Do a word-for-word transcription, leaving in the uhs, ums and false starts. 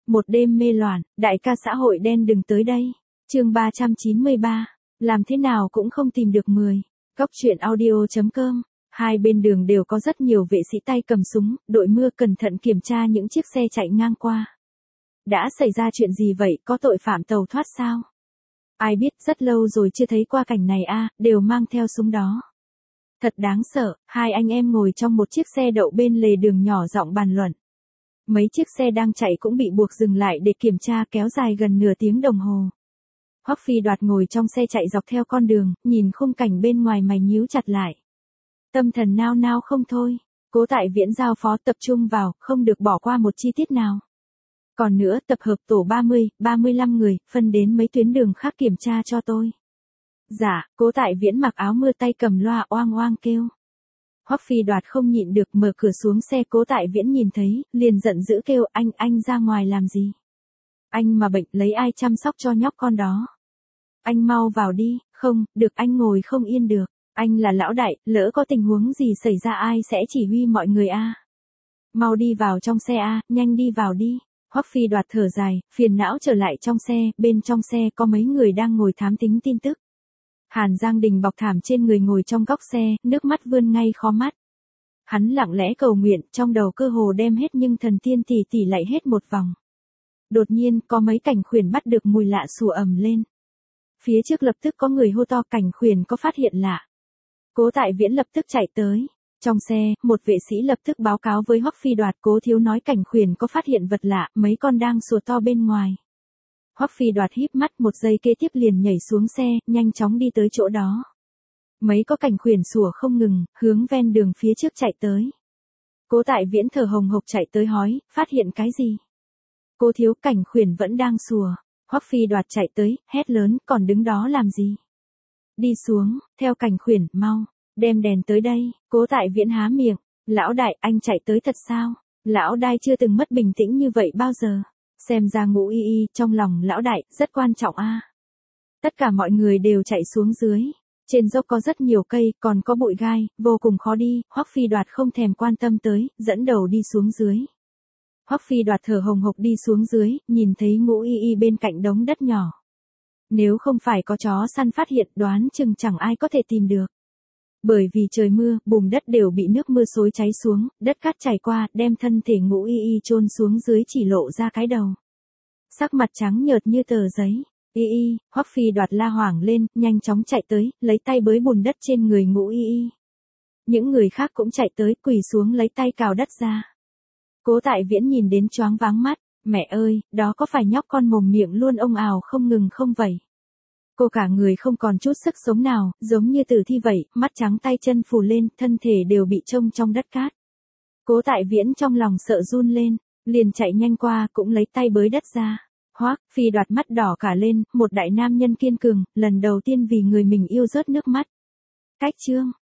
Một đêm mê loạn, đại ca xã hội đen đừng tới đây. Chương ba trăm chín mươi ba, làm thế nào cũng không tìm được mười. Góc truyện audio chấm com. Hai bên đường đều có rất nhiều vệ sĩ tay cầm súng, đội mưa cẩn thận kiểm tra những chiếc xe chạy ngang qua. Đã xảy ra chuyện gì vậy, có tội phạm tàu thoát sao? Ai biết, rất lâu rồi chưa thấy qua cảnh này a, đều mang theo súng đó. Thật đáng sợ, hai anh em ngồi trong một chiếc xe đậu bên lề đường nhỏ giọng bàn luận. Mấy chiếc xe đang chạy cũng bị buộc dừng lại để kiểm tra, kéo dài gần nửa tiếng đồng hồ. Hoắc Phi Đoạt ngồi trong xe chạy dọc theo con đường, nhìn khung cảnh bên ngoài mày nhíu chặt lại. Tâm thần nao nao không thôi, Cố Tại Viễn giao phó tập trung vào, không được bỏ qua một chi tiết nào. Còn nữa, tập hợp tổ ba mươi, ba mươi lăm người, phân đến mấy tuyến đường khác kiểm tra cho tôi. Dạ, Cố Tại Viễn mặc áo mưa tay cầm loa oang oang kêu. Hoắc Phi Đoạt không nhịn được mở cửa xuống xe, Cố Tại Viễn nhìn thấy, liền giận dữ kêu anh, anh ra ngoài làm gì? Anh mà bệnh lấy ai chăm sóc cho nhóc con đó? Anh mau vào đi, không, được anh ngồi không yên được, anh là lão đại, lỡ có tình huống gì xảy ra ai sẽ chỉ huy mọi người a? Mau đi vào trong xe a, nhanh đi vào đi. Hoắc Phi Đoạt thở dài, phiền não trở lại trong xe, bên trong xe có mấy người đang ngồi thám tính tin tức. Hàn Giang Đình bọc thảm trên người ngồi trong góc xe, nước mắt vươn ngay khóe mắt. Hắn lặng lẽ cầu nguyện, trong đầu cơ hồ đem hết nhưng thần tiên tỷ tỷ lại hết một vòng. Đột nhiên, có mấy cảnh khuyển bắt được mùi lạ sủa ầm lên. Phía trước lập tức có người hô to, cảnh khuyển có phát hiện lạ. Cố Tại Viễn lập tức chạy tới. Trong xe, một vệ sĩ lập tức báo cáo với Hoắc Phi Đoạt, Cố thiếu nói cảnh khuyển có phát hiện vật lạ, mấy con đang sủa to bên ngoài. Hoắc Phi Đoạt híp mắt, một giây kế tiếp liền nhảy xuống xe, nhanh chóng đi tới chỗ đó. Mấy có cảnh khuyển sủa không ngừng, hướng ven đường phía trước chạy tới. Cố Tại Viễn thở hồng hộc chạy tới hỏi, phát hiện cái gì? Cố thiếu, cảnh khuyển vẫn đang sủa. Hoắc Phi Đoạt chạy tới, hét lớn, còn đứng đó làm gì? Đi xuống, theo cảnh khuyển, mau, đem đèn tới đây. Cố Tại Viễn há miệng, lão đại, anh chạy tới thật sao? Lão đại chưa từng mất bình tĩnh như vậy bao giờ. Xem ra Ngũ Y Y trong lòng lão đại rất quan trọng a. Tất cả mọi người đều chạy xuống dưới. Trên dốc có rất nhiều cây, còn có bụi gai, vô cùng khó đi. Hoắc Phi Đoạt không thèm quan tâm tới, dẫn đầu đi xuống dưới. Hoắc Phi Đoạt thở hồng hộc đi xuống dưới, nhìn thấy Ngũ Y Y bên cạnh đống đất nhỏ. Nếu không phải có chó săn phát hiện, đoán chừng chẳng ai có thể tìm được. Bởi vì trời mưa, bùn đất đều bị nước mưa xối cháy xuống, đất cát chảy qua, đem thân thể Ngũ Y Y chôn xuống dưới, chỉ lộ ra cái đầu. Sắc mặt trắng nhợt như tờ giấy. Y Y, Hoắc Phi Đoạt la hoảng lên, nhanh chóng chạy tới, lấy tay bới bùn đất trên người Ngũ Y Y. Những người khác cũng chạy tới, quỳ xuống lấy tay cào đất ra. Cố Tại Viễn nhìn đến choáng váng mắt, mẹ ơi, đó có phải nhóc con mồm miệng luôn ông ào không ngừng không vậy? Cô cả người không còn chút sức sống nào, giống như tử thi vậy, mắt trắng tay chân phù lên, thân thể đều bị chôn trong đất cát. Cố Tại Viễn trong lòng sợ run lên, liền chạy nhanh qua, cũng lấy tay bới đất ra. Hoắc Phi Đoạt mắt đỏ cả lên, một đại nam nhân kiên cường, lần đầu tiên vì người mình yêu rớt nước mắt. Cách chương